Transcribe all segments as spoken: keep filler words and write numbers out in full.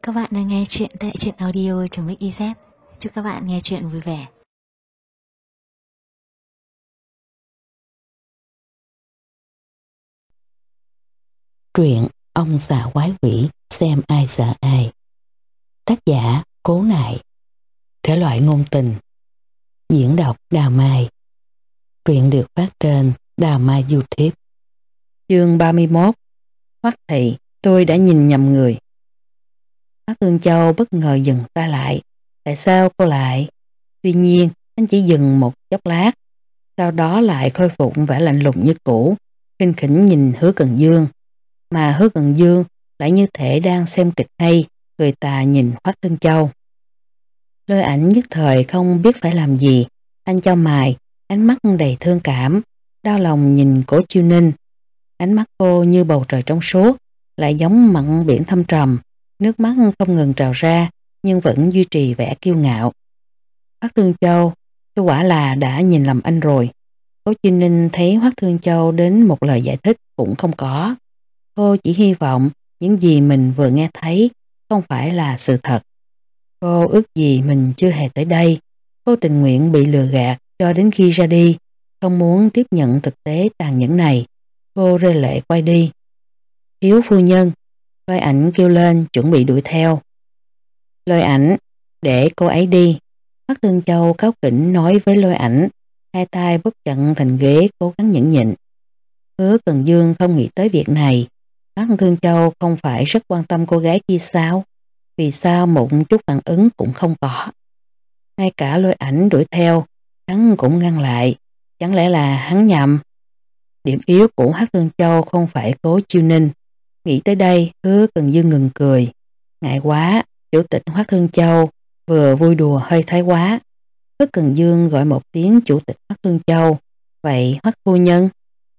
Các bạn đang nghe chuyện tại truyện audio.mixyz. Chúc các bạn nghe chuyện vui vẻ. Truyện Ông Già Quái Quỷ Xem Ai Sợ Ai. Tác giả Cố Ngại. Thể loại ngôn tình. Diễn đọc Đào Mai. Truyện được phát trên Đào Mai YouTube. Chương ba mươi mốt. Hoắc thị, tôi đã nhìn nhầm người. Hoắc Thương Châu bất ngờ dừng tay lại. Tại sao cô lại? Tuy nhiên, anh chỉ dừng một chốc lát, sau đó lại khôi phục vẻ lạnh lùng như cũ, khinh khỉnh nhìn Hứa Cần Dương. Mà Hứa Cần Dương lại như thể đang xem kịch hay, người ta nhìn Hoắc Thương Châu. Lôi Ảnh nhất thời không biết phải làm gì, anh chau mày, ánh mắt đầy thương cảm, đau lòng nhìn Cố Chiêu Ninh. Ánh mắt cô như bầu trời trong suốt, lại giống mặn biển thâm trầm, nước mắt không ngừng trào ra, nhưng vẫn duy trì vẻ kiêu ngạo. Hoắc Thương Châu, tôi quả là đã nhìn lầm anh rồi. Cố Chiêu Ninh thấy Hoắc Thương Châu đến một lời giải thích cũng không có. Cô chỉ hy vọng những gì mình vừa nghe thấy không phải là sự thật. Cô ước gì mình chưa hề tới đây. Cô tình nguyện bị lừa gạt cho đến khi ra đi, không muốn tiếp nhận thực tế tàn nhẫn này. Cô rơi lệ quay đi. Thiếu phu nhân, Lôi Ảnh kêu lên chuẩn bị đuổi theo. Lôi Ảnh, để cô ấy đi. Hoắc Thương Châu cáu kỉnh nói với Lôi Ảnh, hai tay bóp chặt thành ghế cố gắng nhẫn nhịn. Hứa Cần Dương không nghĩ tới việc này. Hoắc Thương Châu không phải rất quan tâm cô gái kia sao? Vì sao một chút phản ứng cũng không có? Ngay cả Lôi Ảnh đuổi theo, hắn cũng ngăn lại. Chẳng lẽ là hắn nhầm? Điểm yếu của Hoắc Thương Châu không phải Cố Chiêu Ninh. Nghĩ tới đây, Hứa Cần Dương ngừng cười. Ngại quá, chủ tịch Hoắc Thương Châu vừa vui đùa hơi thái quá. Hứa Cần Dương gọi một tiếng chủ tịch Hoắc Thương Châu. Vậy Hoắc phu nhân?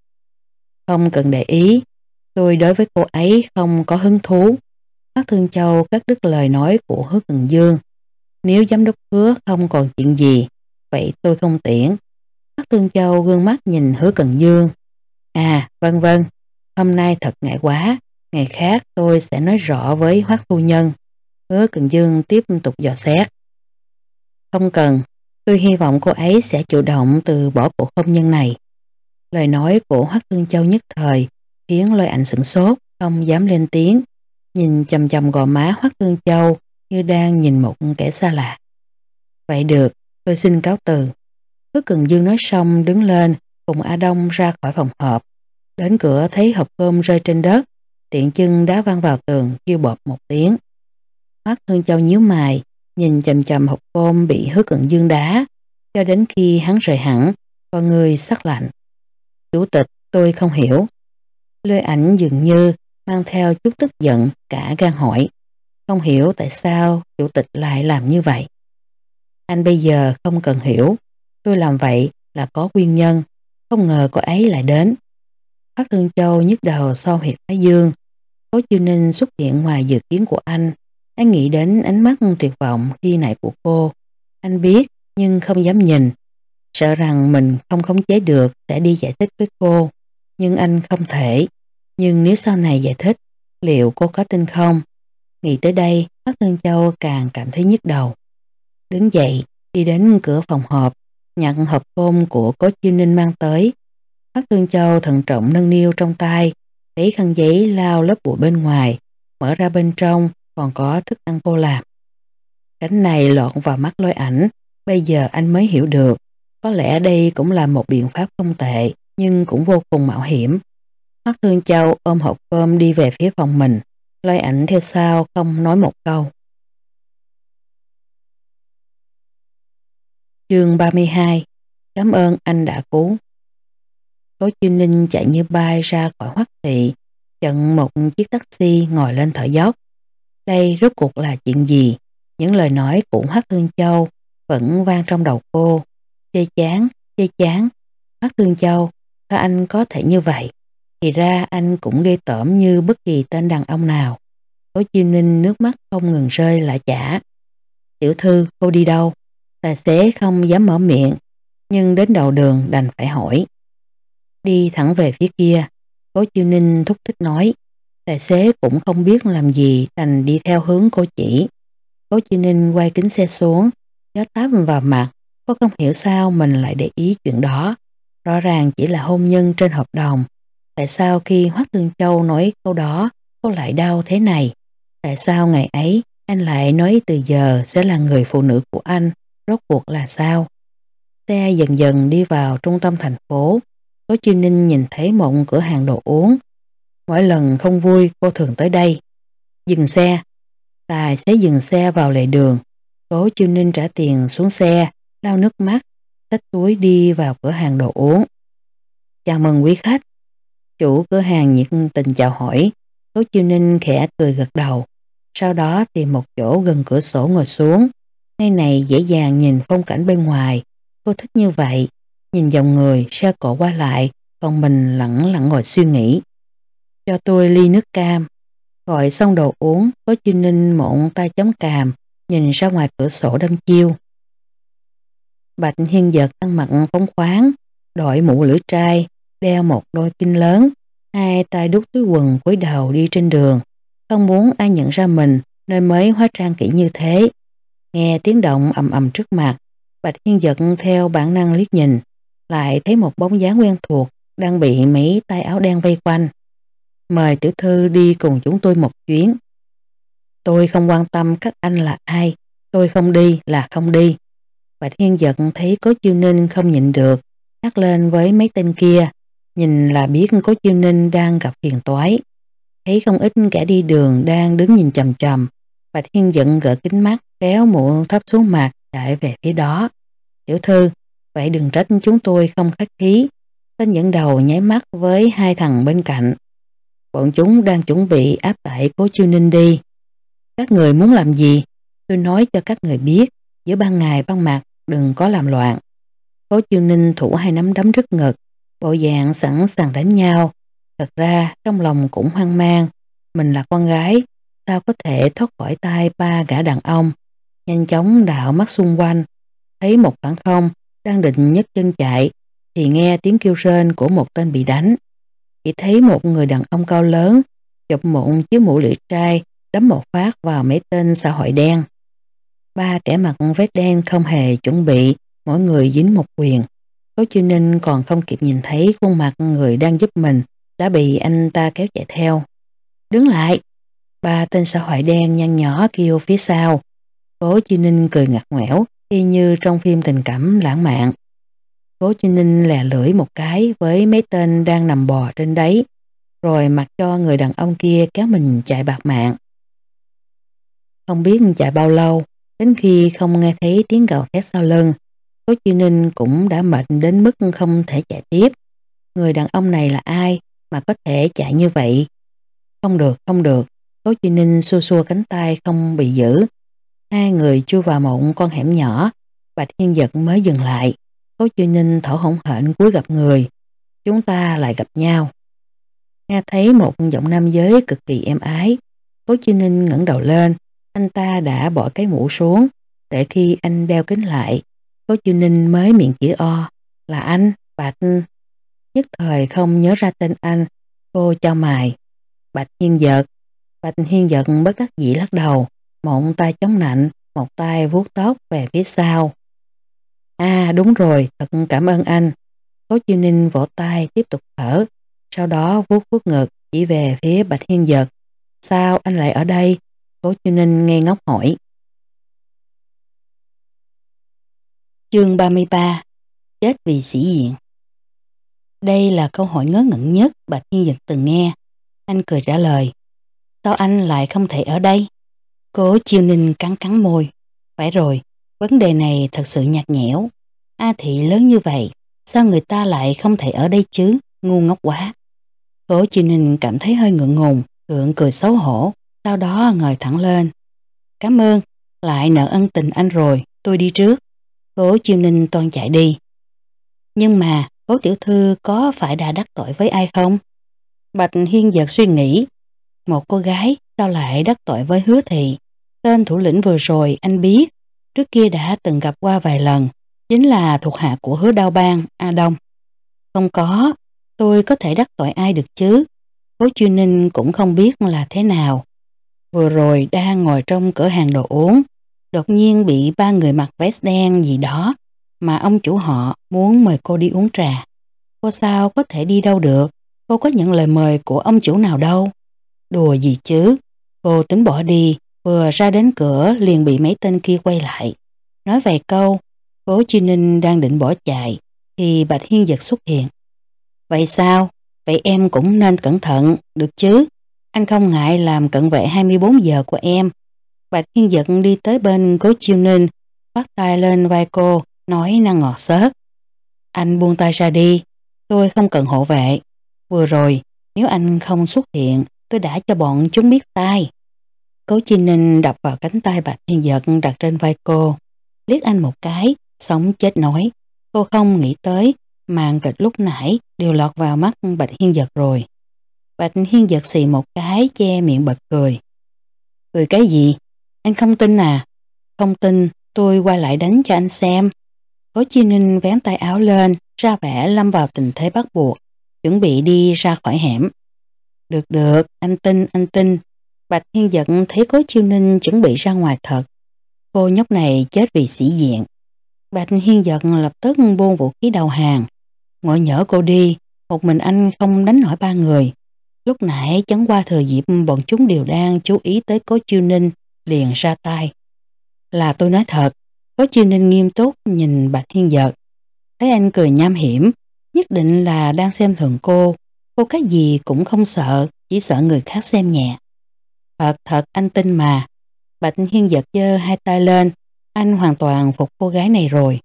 Không cần để ý, tôi đối với cô ấy không có hứng thú. Hoắc Thương Châu cắt đứt lời nói của Hứa Cần Dương. Nếu giám đốc Hứa không còn chuyện gì, vậy tôi không tiễn. Hoắc Thương Châu gương mắt nhìn Hứa Cần Dương. À, vân vân, hôm nay thật ngại quá, ngày khác tôi sẽ nói rõ với Hoắc phu nhân. Hứa Cần Dương tiếp tục dò xét. Không cần, tôi hy vọng cô ấy sẽ chủ động từ bỏ cuộc hôn nhân này. Lời nói của Hoắc Thương Châu nhất thời khiến Lôi Ảnh sửng sốt, không dám lên tiếng, nhìn chầm chầm gò má Hoắc Thương Châu như đang nhìn một kẻ xa lạ. Vậy được, tôi xin cáo từ. Hứa Cần Dương nói xong đứng lên cùng A Đông ra khỏi phòng họp. Đến cửa thấy hộp cơm rơi trên đất, tiện chân đá văng vào tường, kêu bọt một tiếng. Hoắc Thương Châu nhíu mày, nhìn chầm chầm hộp cơm bị Hứa Cần Dương đá, cho đến khi hắn rời hẳn, con người sắc lạnh. Chủ tịch, tôi không hiểu. Lôi Ảnh dường như mang theo chút tức giận, cả gan hỏi. Không hiểu tại sao chủ tịch lại làm như vậy. Anh bây giờ không cần hiểu. Tôi làm vậy là có nguyên nhân. Không ngờ cô ấy lại đến. Hoắc Thương Châu nhức đầu so huyệt thái dương. Cố Chiêu Ninh xuất hiện ngoài dự kiến của anh. Anh nghĩ đến ánh mắt tuyệt vọng khi nãy của cô. Anh biết nhưng không dám nhìn. Sợ rằng mình không khống chế được sẽ đi giải thích với cô. Nhưng anh không thể. Nhưng nếu sau này giải thích, liệu cô có tin không? Nghĩ tới đây, Hoắc Thương Châu càng cảm thấy nhức đầu. Đứng dậy, đi đến cửa phòng họp, nhận hộp cơm của Cố Chiêu Ninh mang tới. Hoắc Thương Châu thận trọng nâng niu trong tay, lấy khăn giấy lau lớp bụi bên ngoài, mở ra bên trong còn có thức ăn cô làm. Cảnh này lọt vào mắt Lôi Ảnh, bây giờ anh mới hiểu được. Có lẽ đây cũng là một biện pháp không tệ, nhưng cũng vô cùng mạo hiểm. Hoắc Thương Châu ôm hộp cơm đi về phía phòng mình, Lôi Ảnh theo sau không nói một câu. Chương ba mươi hai. Cảm ơn anh đã cứu. Cố Chiêu Ninh chạy như bay ra khỏi Hoắc thị, chặn một chiếc taxi ngồi lên thở dốc. Đây rốt cuộc là chuyện gì? Những lời nói của Hoắc Thương Châu vẫn vang trong đầu cô. Chê chán, chê chán. Hoắc Thương Châu, sao anh có thể như vậy? Thì ra anh cũng ghê tởm như bất kỳ tên đàn ông nào. Cố Chiêu Ninh nước mắt không ngừng rơi lã chả. Tiểu thư, cô đi đâu? Tài xế không dám mở miệng, nhưng đến đầu đường đành phải hỏi. Đi thẳng về phía kia, Cố Chiêu Ninh thúc thích nói. Tài xế cũng không biết làm gì đành đi theo hướng cô chỉ. Cố Chi Ninh quay kính xe xuống, gió táp vào mặt, cô không hiểu sao mình lại để ý chuyện đó. Rõ ràng chỉ là hôn nhân trên hợp đồng. Tại sao khi Hoắc Thương Châu nói câu đó, cô lại đau thế này? Tại sao ngày ấy anh lại nói từ giờ sẽ là người phụ nữ của anh? Rốt cuộc là sao? Xe dần dần đi vào trung tâm thành phố. Cố Chi Ninh nhìn thấy một cửa hàng đồ uống. Mỗi lần không vui cô thường tới đây. Dừng xe. Tài xế dừng xe vào lề đường. Cố Chi Ninh trả tiền xuống xe, lau nước mắt, xách túi đi vào cửa hàng đồ uống. Chào mừng quý khách. Chủ cửa hàng nhiệt tình chào hỏi. Cố Chi Ninh khẽ cười gật đầu. Sau đó tìm một chỗ gần cửa sổ ngồi xuống. Nơi này dễ dàng nhìn phong cảnh bên ngoài. Cô thích như vậy. Nhìn dòng người xe cộ qua lại, còn mình lặng lặng ngồi suy nghĩ. Cho tôi ly nước cam. Gọi xong đồ uống, Cố Chi Ninh mộn tay chống cằm, nhìn ra ngoài cửa sổ đăm chiêu. Bạch Hiên Giật ăn mặc phóng khoáng, đội mũ lưỡi trai, đeo một đôi kinh lớn, hai tay đút túi quần cúi đầu đi trên đường. Không muốn ai nhận ra mình nên mới hóa trang kỹ như thế. Nghe tiếng động ầm ầm trước mặt, Bạch Hiên Giật theo bản năng liếc nhìn, lại thấy một bóng dáng quen thuộc đang bị mấy tay áo đen vây quanh. Mời tiểu thư đi cùng chúng tôi một chuyến. Tôi không quan tâm các anh là ai, tôi không đi là không đi. Bạch Hiên Giật thấy Cố Chiêu Ninh không nhịn được, nhắc lên với mấy tên kia, nhìn là biết Cố Chiêu Ninh đang gặp phiền toái. Thấy không ít kẻ đi đường đang đứng nhìn chầm chầm, Bạch Hiên Giật gỡ kính mắt, kéo mũ thấp xuống mặt, chạy về phía đó. Tiểu thư, vậy đừng trách chúng tôi không khách khí. Tên dẫn đầu nháy mắt với hai thằng bên cạnh. Bọn chúng đang chuẩn bị áp tải Cố Chiêu Ninh đi. Các người muốn làm gì? Tôi nói cho các người biết, giữa ban ngày ban mặt đừng có làm loạn. Cố Chiêu Ninh thủ hai nắm đấm trước ngực, bộ dạng sẵn sàng đánh nhau. Thật ra trong lòng cũng hoang mang. Mình là con gái, sao có thể thoát khỏi tay ba gã đàn ông? Nhanh chóng đảo mắt xung quanh, thấy một khoảng không đang định nhấc chân chạy, thì nghe tiếng kêu rên của một tên bị đánh. Chỉ thấy một người đàn ông cao lớn, chụp một chiếc mũ lưỡi trai, đấm một phát vào mấy tên xã hội đen. Ba kẻ mặc vest đen không hề chuẩn bị, mỗi người dính một quyền. Cố Chiêu Ninh còn không kịp nhìn thấy khuôn mặt người đang giúp mình, đã bị anh ta kéo chạy theo. Đứng lại! Ba tên xã hội đen nhăn nhỏ kêu phía sau. Cố Chiêu Ninh cười ngặt nghẽo, y như trong phim tình cảm lãng mạn. Cố Chiêu Ninh lè lưỡi một cái với mấy tên đang nằm bò trên đấy, rồi mặc cho người đàn ông kia kéo mình chạy bạt mạng. Không biết chạy bao lâu, đến khi không nghe thấy tiếng gào thét sau lưng, Cố Chiêu Ninh cũng đã mệt đến mức không thể chạy tiếp. Người đàn ông này là ai mà có thể chạy như vậy? Không được, không được. Cố Chiêu Ninh xua xua cánh tay không bị giữ. Hai người chui vào một con hẻm nhỏ, Bạch Hiên Giật mới dừng lại. Cố Chiêu Ninh thở hổn hển cúi gặp người. Chúng ta lại gặp nhau. Nghe thấy một giọng nam giới cực kỳ êm ái. Cố Chiêu Ninh ngẩng đầu lên. Anh ta đã bỏ cái mũ xuống. Để khi anh đeo kính lại, Cố Chiêu Ninh mới miệng chữ O. Là anh, Bạch. Nhất thời không nhớ ra tên anh. Cô chau mày. Bạch Hiên Giật. Bạch Hiên Giật bất đắc dĩ lắc đầu. Một tay chống nạnh, một tay vuốt tóc về phía sau. À đúng rồi, thật cảm ơn anh. Cố Chiêu Ninh vỗ tay tiếp tục thở, sau đó vuốt vuốt ngực chỉ về phía Bạch Hiên Giật. Sao anh lại ở đây? Cố Chiêu Ninh ngây ngốc hỏi. Chương ba mươi ba. Chết vì sĩ diện. Đây là câu hỏi ngớ ngẩn nhất Bạch Hiên Giật từng nghe. Anh cười trả lời. Sao anh lại không thể ở đây? Cố Chiêu Ninh cắn cắn môi. Phải rồi, vấn đề này thật sự nhạt nhẽo. A Thị lớn như vậy, sao người ta lại không thể ở đây chứ? Ngu ngốc quá. Cố Chiêu Ninh cảm thấy hơi ngượng ngùng, gượng cười xấu hổ, sau đó ngồi thẳng lên. Cảm ơn, lại nợ ân tình anh rồi, tôi đi trước. Cố Chiêu Ninh toan chạy đi. Nhưng mà, Cố tiểu thư có phải đã đắc tội với ai không? Bạch Hiên Giật suy nghĩ. Một cô gái sao lại đắc tội với Hứa Thị? Tên thủ lĩnh vừa rồi anh biết, trước kia đã từng gặp qua vài lần, chính là thuộc hạ của Hứa Đao Bang, A Đông. Không có, tôi có thể đắc tội ai được chứ? Cố Chiêu Ninh cũng không biết là thế nào. Vừa rồi đang ngồi trong cửa hàng đồ uống, đột nhiên bị ba người mặc vest đen gì đó mà ông chủ họ muốn mời cô đi uống trà. Cô sao có thể đi đâu được, cô có nhận lời mời của ông chủ nào đâu. Đùa gì chứ, cô tính bỏ đi, vừa ra đến cửa liền bị mấy tên kia quay lại. Nói vài câu, Cố Chiêu Ninh đang định bỏ chạy thì Bạch Hiên Dật xuất hiện. Vậy sao? Vậy em cũng nên cẩn thận, được chứ? Anh không ngại làm cận vệ hai mươi bốn giờ của em. Bạch Hiên Dật đi tới bên Cố Chiêu Ninh, bắt tay lên vai cô, nói năng ngọt xớt. Anh buông tay ra đi, tôi không cần hộ vệ. Vừa rồi, nếu anh không xuất hiện, tôi đã cho bọn chúng biết tay. Cố Chiêu Ninh đập vào cánh tay Bạch Hiên Dật đặt trên vai cô, liếc anh một cái, sống chết nói. Cô không nghĩ tới màn kịch lúc nãy đều lọt vào mắt Bạch Hiên Dật rồi. Bạch Hiên Dật xì một cái che miệng bật cười. Cười cái gì? Anh không tin à? Không tin, tôi qua lại đánh cho anh xem. Cố Chiêu Ninh vén tay áo lên, ra vẻ lâm vào tình thế bắt buộc, chuẩn bị đi ra khỏi hẻm. Được được, anh tin, anh tin. Bạch Hiên Dật thấy Cố Chiêu Ninh chuẩn bị ra ngoài thật. Cô nhóc này chết vì sĩ diện. Bạch Hiên Dật lập tức buông vũ khí đầu hàng. Ngồi nhỡ cô đi, một mình anh không đánh nổi ba người. Lúc nãy chẳng qua thừa dịp bọn chúng đều đang chú ý tới Cố Chiêu Ninh, liền ra tay. Là tôi nói thật. Cố Chiêu Ninh nghiêm túc nhìn Bạch Hiên Dật. Thấy anh cười nham hiểm, nhất định là đang xem thường cô. Cô cái gì cũng không sợ, chỉ sợ người khác xem nhẹ. Thật thật anh tin mà. Bạch Hiên Dật giơ hai tay lên, anh hoàn toàn phục cô gái này rồi.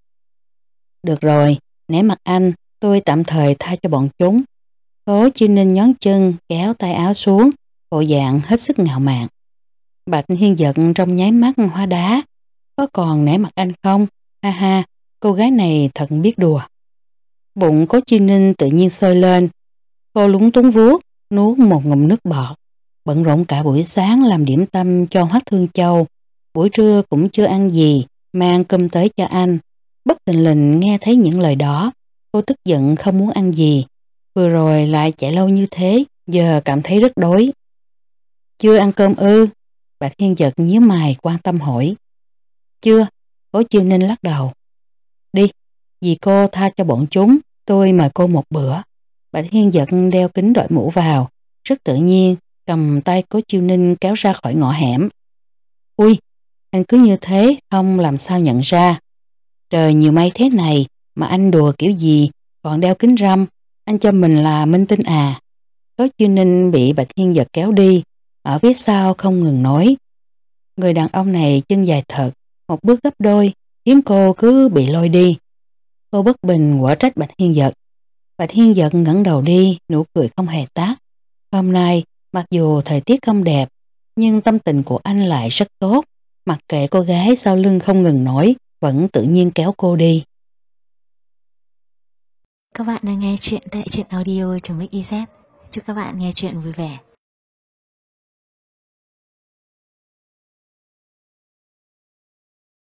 Được rồi, nể mặt anh, tôi tạm thời tha cho bọn chúng. Cố Chiêu Ninh nhón chân, kéo tay áo xuống, bộ dạng hết sức ngạo mạn. Bạch Hiên Dật trong nháy mắt hóa đá. Có còn nể mặt anh không? Ha ha, cô gái này thật biết đùa. Bụng Cố Chiêu Ninh tự nhiên sôi lên. Cô lúng túng vuốt, nuốt một ngụm nước bọt. Bận rộn cả buổi sáng làm điểm tâm cho Hoắc Thương Châu. Buổi trưa cũng chưa ăn gì, mang cơm tới cho anh. Bất thình lình nghe thấy những lời đó, cô tức giận không muốn ăn gì. Vừa rồi lại chạy lâu như thế, giờ cảm thấy rất đói. Chưa ăn cơm ư? Bạch Hiên Dật nhíu mày quan tâm hỏi. Chưa, Cố Chiêu Ninh lắc đầu. Đi, vì cô tha cho bọn chúng, tôi mời cô một bữa. Bạch Hiên Dật đeo kính đội mũ vào, rất tự nhiên, cầm tay Cố Chiêu Ninh kéo ra khỏi ngõ hẻm. Ui, anh cứ như thế không làm sao nhận ra. Trời nhiều mây thế này mà anh đùa kiểu gì còn đeo kính râm, anh cho mình là minh tinh à. Cố Chiêu Ninh bị Bạch Hiên Dật kéo đi, ở phía sau không ngừng nói. Người đàn ông này chân dài thật, một bước gấp đôi, khiến cô cứ bị lôi đi. Cô bất bình quở trách Bạch Hiên Dật. Bạch Hiên Dật ngẩng đầu đi, nụ cười không hề tắt. Hôm nay, mặc dù thời tiết không đẹp, nhưng tâm tình của anh lại rất tốt. Mặc kệ cô gái sau lưng không ngừng nổi, vẫn tự nhiên kéo cô đi. Các bạn đang nghe chuyện tại truyện audio.mixyz. Chúc các bạn nghe chuyện vui vẻ.